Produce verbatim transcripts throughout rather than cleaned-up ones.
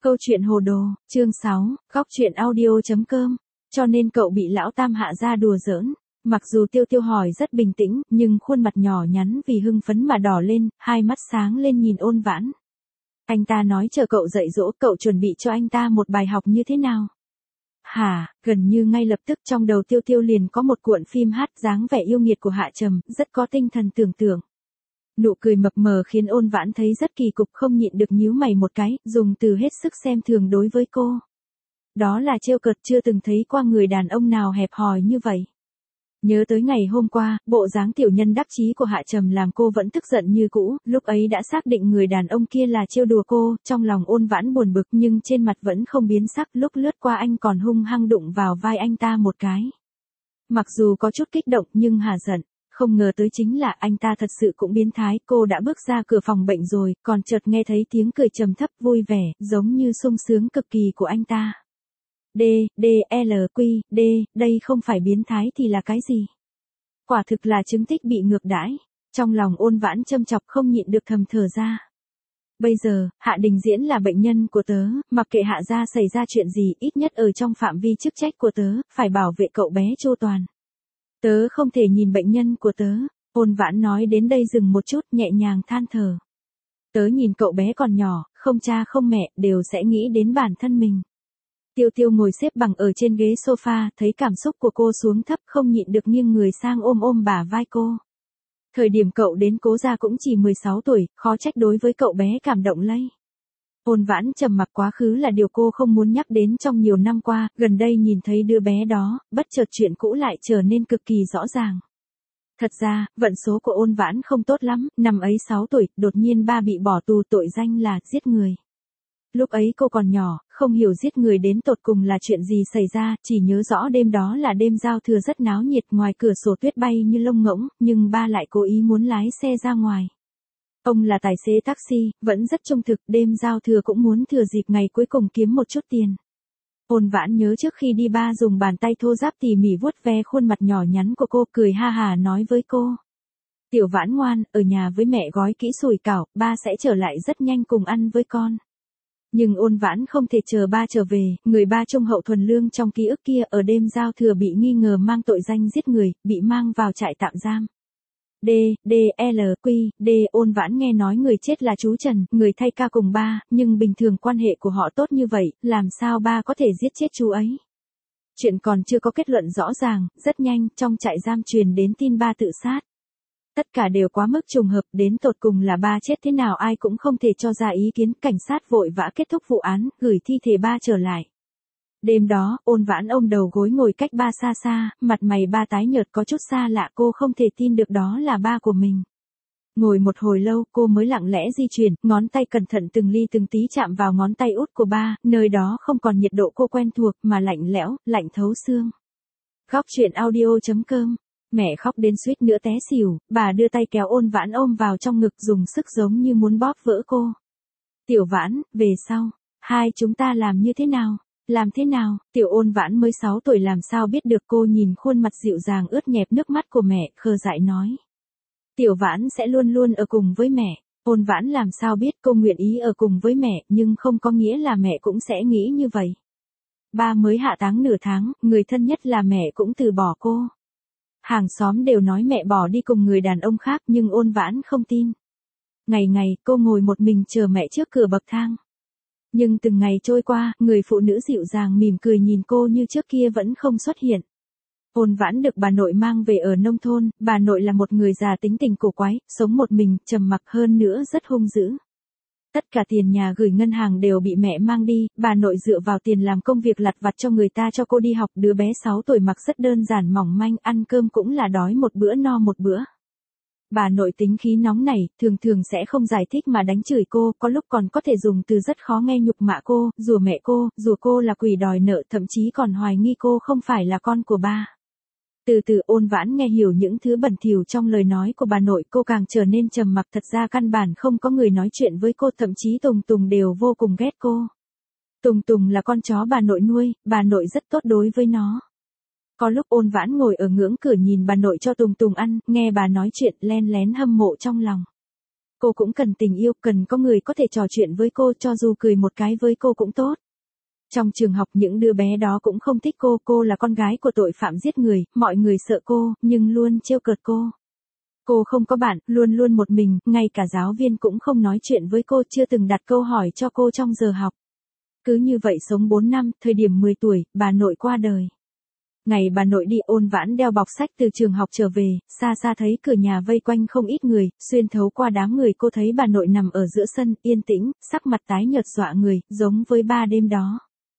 Câu chuyện hồ đồ, chương sáu, góc truyện audio.com. Cho nên cậu bị lão tam hạ ra đùa giỡn. Mặc dù Tiêu Tiêu hỏi rất bình tĩnh, nhưng khuôn mặt nhỏ nhắn vì hưng phấn mà đỏ lên, hai mắt sáng lên nhìn Ôn Vãn. Anh ta nói chờ cậu dạy dỗ, cậu chuẩn bị cho anh ta một bài học như thế nào? Hả, gần như ngay lập tức trong đầu Tiêu Tiêu liền có một cuộn phim hát dáng vẻ yêu nghiệt của Hạ Trầm, rất có tinh thần tưởng tượng. Nụ cười mập mờ khiến Ôn Vãn thấy rất kỳ cục, không nhịn được nhíu mày một cái, dùng từ hết sức xem thường đối với cô. Đó là trêu cợt, chưa từng thấy qua người đàn ông nào hẹp hòi như vậy. Nhớ tới ngày hôm qua, bộ dáng tiểu nhân đắc chí của Hạ Trầm làm cô vẫn tức giận như cũ, lúc ấy đã xác định người đàn ông kia là trêu đùa cô, trong lòng Ôn Vãn buồn bực nhưng trên mặt vẫn không biến sắc, lúc lướt qua anh còn hung hăng đụng vào vai anh ta một cái. Mặc dù có chút kích động nhưng hà giận. Không ngờ tới chính là anh ta thật sự cũng biến thái, cô đã bước ra cửa phòng bệnh rồi, còn chợt nghe thấy tiếng cười trầm thấp vui vẻ, giống như sung sướng cực kỳ của anh ta. D, D, L, Q, D, đây không phải biến thái thì là cái gì? Quả thực là chứng tích bị ngược đãi. Trong lòng Ôn Vãn châm chọc không nhịn được thầm thở ra. Bây giờ, Hạ Đình Diễn là bệnh nhân của tớ, mặc kệ Hạ gia xảy ra chuyện gì, ít nhất ở trong phạm vi chức trách của tớ, phải bảo vệ cậu bé chu toàn. Tớ không thể nhìn bệnh nhân của tớ. Ôn Vãn nói đến đây dừng một chút, nhẹ nhàng than thở. Tớ nhìn cậu bé còn nhỏ, không cha không mẹ, đều sẽ nghĩ đến bản thân mình. Tiêu Tiêu ngồi xếp bằng ở trên ghế sofa, thấy cảm xúc của cô xuống thấp, không nhịn được nghiêng người sang ôm ôm bả vai cô. Thời điểm cậu đến Cố gia cũng chỉ mười sáu tuổi, khó trách đối với cậu bé cảm động lây. Ôn Vãn trầm mặc, quá khứ là điều cô không muốn nhắc đến trong nhiều năm qua, gần đây nhìn thấy đứa bé đó, bất chợt chuyện cũ lại trở nên cực kỳ rõ ràng. Thật ra, vận số của Ôn Vãn không tốt lắm, năm ấy sáu tuổi, đột nhiên ba bị bỏ tù, tội danh là giết người. Lúc ấy cô còn nhỏ, không hiểu giết người đến tột cùng là chuyện gì xảy ra, chỉ nhớ rõ đêm đó là đêm giao thừa rất náo nhiệt, ngoài cửa sổ tuyết bay như lông ngỗng, nhưng ba lại cố ý muốn lái xe ra ngoài. Ông là tài xế taxi, vẫn rất trung thực, đêm giao thừa cũng muốn thừa dịp ngày cuối cùng kiếm một chút tiền. Ôn Vãn nhớ trước khi đi ba dùng bàn tay thô ráp tỉ mỉ vuốt ve khuôn mặt nhỏ nhắn của cô, cười ha hà nói với cô. Tiểu Vãn ngoan, ở nhà với mẹ gói kỹ sủi cảo, ba sẽ trở lại rất nhanh cùng ăn với con. Nhưng Ôn Vãn không thể chờ ba trở về, người ba trung hậu thuần lương trong ký ức kia ở đêm giao thừa bị nghi ngờ mang tội danh giết người, bị mang vào trại tạm giam. D, D, L, Q, D, Ôn Vãn nghe nói người chết là chú Trần, người thay ca cùng ba, nhưng bình thường quan hệ của họ tốt như vậy, làm sao ba có thể giết chết chú ấy? Chuyện còn chưa có kết luận rõ ràng, rất nhanh, trong trại giam truyền đến tin ba tự sát. Tất cả đều quá mức trùng hợp, đến tột cùng là ba chết thế nào ai cũng không thể cho ra ý kiến, cảnh sát vội vã kết thúc vụ án, gửi thi thể ba trở lại. Đêm đó, Ôn Vãn ôm đầu gối ngồi cách ba xa xa, mặt mày ba tái nhợt có chút xa lạ, cô không thể tin được đó là ba của mình. Ngồi một hồi lâu, cô mới lặng lẽ di chuyển, ngón tay cẩn thận từng ly từng tí chạm vào ngón tay út của ba, nơi đó không còn nhiệt độ cô quen thuộc mà lạnh lẽo, lạnh thấu xương. Góc truyện audio.com. Mẹ khóc đến suýt nữa té xỉu, bà đưa tay kéo Ôn Vãn ôm vào trong ngực, dùng sức giống như muốn bóp vỡ cô. Tiểu Vãn, về sau, hai chúng ta làm như thế nào? Làm thế nào? Tiểu Ôn Vãn mới sáu tuổi làm sao biết được, cô nhìn khuôn mặt dịu dàng ướt nhẹp nước mắt của mẹ, khờ dại nói. Tiểu Vãn sẽ luôn luôn ở cùng với mẹ. Ôn Vãn làm sao biết cô nguyện ý ở cùng với mẹ, nhưng không có nghĩa là mẹ cũng sẽ nghĩ như vậy. Ba mới hạ táng nửa tháng, người thân nhất là mẹ cũng từ bỏ cô. Hàng xóm đều nói mẹ bỏ đi cùng người đàn ông khác, nhưng Ôn Vãn không tin. Ngày ngày, cô ngồi một mình chờ mẹ trước cửa bậc thang. Nhưng từng ngày trôi qua, người phụ nữ dịu dàng mỉm cười nhìn cô như trước kia vẫn không xuất hiện. Ôn Vãn được bà nội mang về ở nông thôn, bà nội là một người già tính tình cổ quái, sống một mình, trầm mặc, hơn nữa rất hung dữ. Tất cả tiền nhà gửi ngân hàng đều bị mẹ mang đi, bà nội dựa vào tiền làm công việc lặt vặt cho người ta cho cô đi học, đứa bé sáu tuổi mặc rất đơn giản mỏng manh, ăn cơm cũng là đói một bữa no một bữa. Bà nội tính khí nóng nảy, thường thường sẽ không giải thích mà đánh chửi cô, có lúc còn có thể dùng từ rất khó nghe nhục mạ cô, rủa mẹ cô, rủa cô là quỷ đòi nợ, thậm chí còn hoài nghi cô không phải là con của ba. Từ từ Ôn Vãn nghe hiểu những thứ bẩn thỉu trong lời nói của bà nội, cô càng trở nên trầm mặc, thật ra căn bản không có người nói chuyện với cô, thậm chí Tùng Tùng đều vô cùng ghét cô. Tùng Tùng là con chó bà nội nuôi, bà nội rất tốt đối với nó. Có lúc Ôn Vãn ngồi ở ngưỡng cửa nhìn bà nội cho Tùng Tùng ăn, nghe bà nói chuyện, len lén hâm mộ trong lòng. Cô cũng cần tình yêu, cần có người có thể trò chuyện với cô, cho dù cười một cái với cô cũng tốt. Trong trường học những đứa bé đó cũng không thích cô, cô là con gái của tội phạm giết người, mọi người sợ cô, nhưng luôn trêu cợt cô. Cô không có bạn, luôn luôn một mình, ngay cả giáo viên cũng không nói chuyện với cô, chưa từng đặt câu hỏi cho cô trong giờ học. Cứ như vậy sống bốn năm, thời điểm mười tuổi, bà nội qua đời. Ngày bà nội đi, Ôn Vãn đeo bọc sách từ trường học trở về, xa xa thấy cửa nhà vây quanh không ít người, xuyên thấu qua đám người cô thấy bà nội nằm ở giữa sân, yên tĩnh, sắc mặt tái nhợt dọa người, giống với ba đêm đó.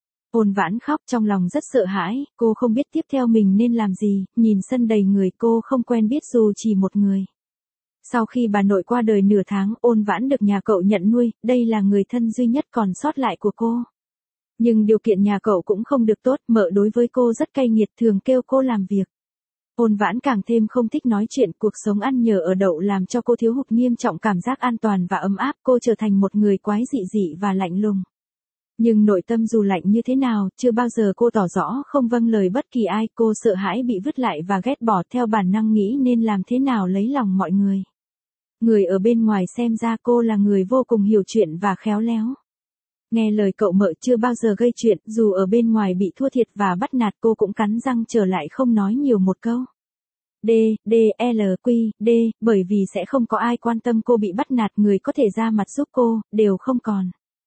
Ôn Vãn khóc trong lòng rất sợ hãi, cô không biết tiếp theo mình nên làm gì, nhìn sân đầy người cô không quen biết dù chỉ một người. Sau khi bà nội qua đời nửa tháng, Ôn Vãn được nhà cậu nhận nuôi, đây là người thân duy nhất còn sót lại của cô. Nhưng điều kiện nhà cậu cũng không được tốt, mợ đối với cô rất cay nghiệt, thường kêu cô làm việc. Ôn Vãn càng thêm không thích nói chuyện, cuộc sống ăn nhờ ở đậu làm cho cô thiếu hụt nghiêm trọng cảm giác an toàn và ấm áp, cô trở thành một người quái dị dị và lạnh lùng. Nhưng nội tâm dù lạnh như thế nào, chưa bao giờ cô tỏ rõ không vâng lời bất kỳ ai, cô sợ hãi bị vứt lại và ghét bỏ, theo bản năng nghĩ nên làm thế nào lấy lòng mọi người. Người ở bên ngoài xem ra cô là người vô cùng hiểu chuyện và khéo léo. Nghe lời cậu mợ chưa bao giờ gây chuyện, dù ở bên ngoài bị thua thiệt và bắt nạt cô cũng cắn răng trở lại không nói nhiều một câu. D, D, L, Q, D, bởi vì sẽ không có ai quan tâm cô bị bắt nạt, người có thể ra mặt giúp cô, đều không còn.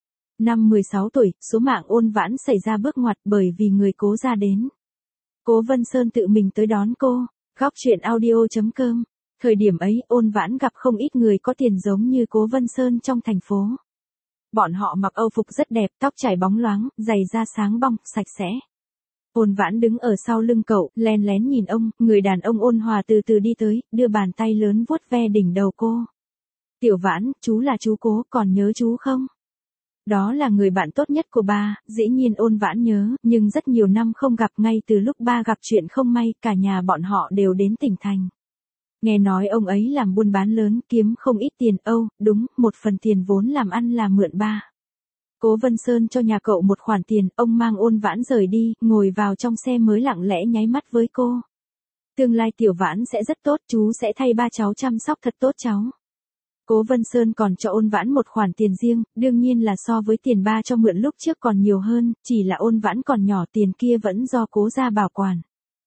Năm mười sáu tuổi, số mạng Ôn Vãn xảy ra bước ngoặt bởi vì người Cố gia đến. Cố Vân Sơn tự mình tới đón cô. Góc truyện audio chấm com. Thời điểm ấy, Ôn Vãn gặp không ít người có tiền giống như Cố Vân Sơn trong thành phố. Bọn họ mặc âu phục rất đẹp, tóc chải bóng loáng, giày da sáng bong, sạch sẽ. Ôn Vãn đứng ở sau lưng cậu, len lén nhìn ông, người đàn ông ôn hòa từ từ đi tới, đưa bàn tay lớn vuốt ve đỉnh đầu cô. Tiểu Vãn, chú là chú Cố, còn nhớ chú không? Đó là người bạn tốt nhất của ba, dĩ nhiên Ôn Vãn nhớ, nhưng rất nhiều năm không gặp, ngay từ lúc ba gặp chuyện không may, cả nhà bọn họ đều đến tỉnh thành. Nghe nói ông ấy làm buôn bán lớn, kiếm không ít tiền, âu, đúng, một phần tiền vốn làm ăn là mượn ba. Cố Vân Sơn cho nhà cậu một khoản tiền, ông mang Ôn Vãn rời đi, ngồi vào trong xe mới lặng lẽ nháy mắt với cô. Tương lai Tiểu Vãn sẽ rất tốt, chú sẽ thay ba cháu chăm sóc thật tốt cháu. Cố Vân Sơn còn cho Ôn Vãn một khoản tiền riêng, đương nhiên là so với tiền ba cho mượn lúc trước còn nhiều hơn, chỉ là Ôn Vãn còn nhỏ, tiền kia vẫn do Cố gia bảo quản.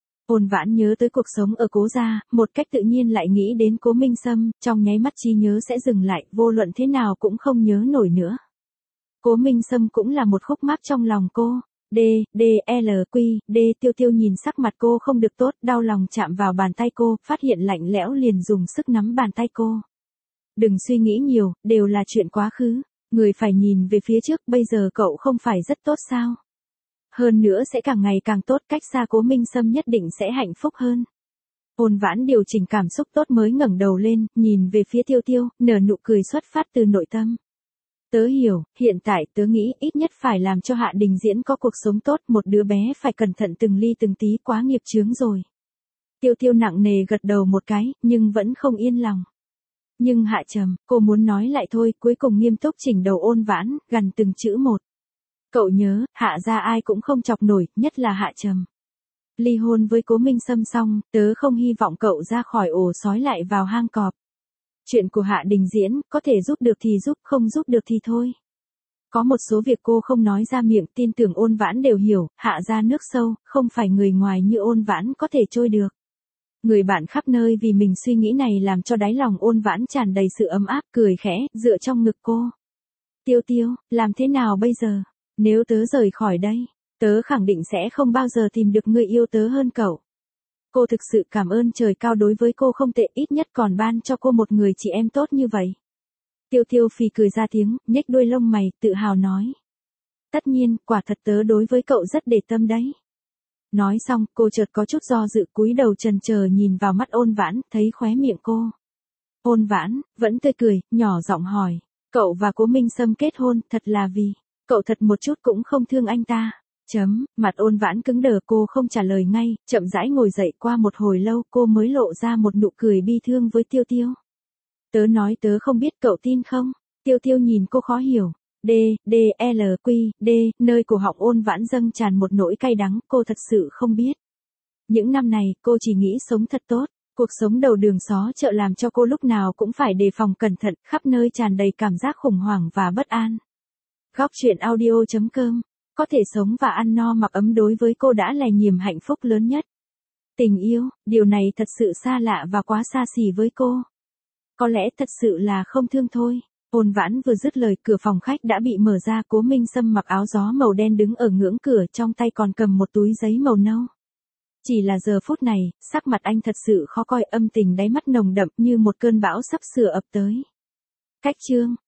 Ôn Vãn nhớ tới cuộc sống ở Cố gia, một cách tự nhiên lại nghĩ đến Cố Minh Sâm, trong nháy mắt trí nhớ sẽ dừng lại, vô luận thế nào cũng không nhớ nổi nữa. Cố Minh Sâm cũng là một khúc mắc trong lòng cô. D, D, L, Q, D, Tiêu Tiêu nhìn sắc mặt cô không được tốt, đau lòng chạm vào bàn tay cô, phát hiện lạnh lẽo liền dùng sức nắm bàn tay cô. Đừng suy nghĩ nhiều, đều là chuyện quá khứ, người phải nhìn về phía trước, bây giờ cậu không phải rất tốt sao? Hơn nữa sẽ càng ngày càng tốt, cách xa Cố Minh Sâm nhất định sẽ hạnh phúc hơn. Ôn Vãn điều chỉnh cảm xúc tốt mới ngẩng đầu lên, nhìn về phía Tiêu Tiêu, nở nụ cười xuất phát từ nội tâm. Tớ hiểu, hiện tại tớ nghĩ ít nhất phải làm cho Hạ Đình Diễn có cuộc sống tốt, một đứa bé phải cẩn thận từng ly từng tí, quá nghiệp chướng rồi. Tiêu Tiêu nặng nề gật đầu một cái, nhưng vẫn không yên lòng. Nhưng Hạ Trầm, cô muốn nói lại thôi, cuối cùng nghiêm túc chỉnh đầu Ôn Vãn, gần từng chữ một. Cậu nhớ, Hạ gia ai cũng không chọc nổi, nhất là Hạ Trầm. Ly hôn với Cố Minh Sâm xong, tớ không hy vọng cậu ra khỏi ổ sói lại vào hang cọp. Chuyện của Hạ Đình Diễn, có thể giúp được thì giúp, không giúp được thì thôi. Có một số việc cô không nói ra miệng, tin tưởng Ôn Vãn đều hiểu, Hạ gia nước sâu, không phải người ngoài như Ôn Vãn có thể trôi được. Người bạn khắp nơi vì mình suy nghĩ này làm cho đáy lòng Ôn Vãn tràn đầy sự ấm áp, cười khẽ, dựa trong ngực cô. Tiêu Tiêu, làm thế nào bây giờ? Nếu tớ rời khỏi đây, tớ khẳng định sẽ không bao giờ tìm được người yêu tớ hơn cậu. Cô thực sự cảm ơn trời cao đối với cô không tệ, ít nhất còn ban cho cô một người chị em tốt như vậy. Tiêu Tiêu phì cười ra tiếng, nhếch đuôi lông mày, tự hào nói. Tất nhiên, quả thật tớ đối với cậu rất để tâm đấy. Nói xong, cô chợt có chút do dự, cúi đầu chần chờ nhìn vào mắt Ôn Vãn, thấy khóe miệng cô. Ôn Vãn, vẫn tươi cười, nhỏ giọng hỏi. Cậu và Cố Minh Sâm kết hôn, thật là vì, cậu thật một chút cũng không thương anh ta. Chấm, mặt Ôn Vãn cứng đờ, cô không trả lời ngay, chậm rãi ngồi dậy, qua một hồi lâu cô mới lộ ra một nụ cười bi thương với Tiêu Tiêu. Tớ nói tớ không biết, cậu tin không? Tiêu Tiêu nhìn cô khó hiểu. D, D, L, Q, D, nơi cổ họng Ôn Vãn dâng tràn một nỗi cay đắng, cô thật sự không biết. Những năm này, cô chỉ nghĩ sống thật tốt. Cuộc sống đầu đường xó chợ làm cho cô lúc nào cũng phải đề phòng cẩn thận, khắp nơi tràn đầy cảm giác khủng hoảng và bất an. Góc truyện audio chấm com. Có thể sống và ăn no mặc ấm đối với cô đã là niềm hạnh phúc lớn nhất. Tình yêu, điều này thật sự xa lạ và quá xa xỉ với cô. Có lẽ thật sự là không thương thôi. Ôn Vãn vừa dứt lời, cửa phòng khách đã bị mở ra, Cố Minh Sâm mặc áo gió màu đen đứng ở ngưỡng cửa, trong tay còn cầm một túi giấy màu nâu. Chỉ là giờ phút này, sắc mặt anh thật sự khó coi, âm tình đáy mắt nồng đậm như một cơn bão sắp sửa ập tới. Khách trương,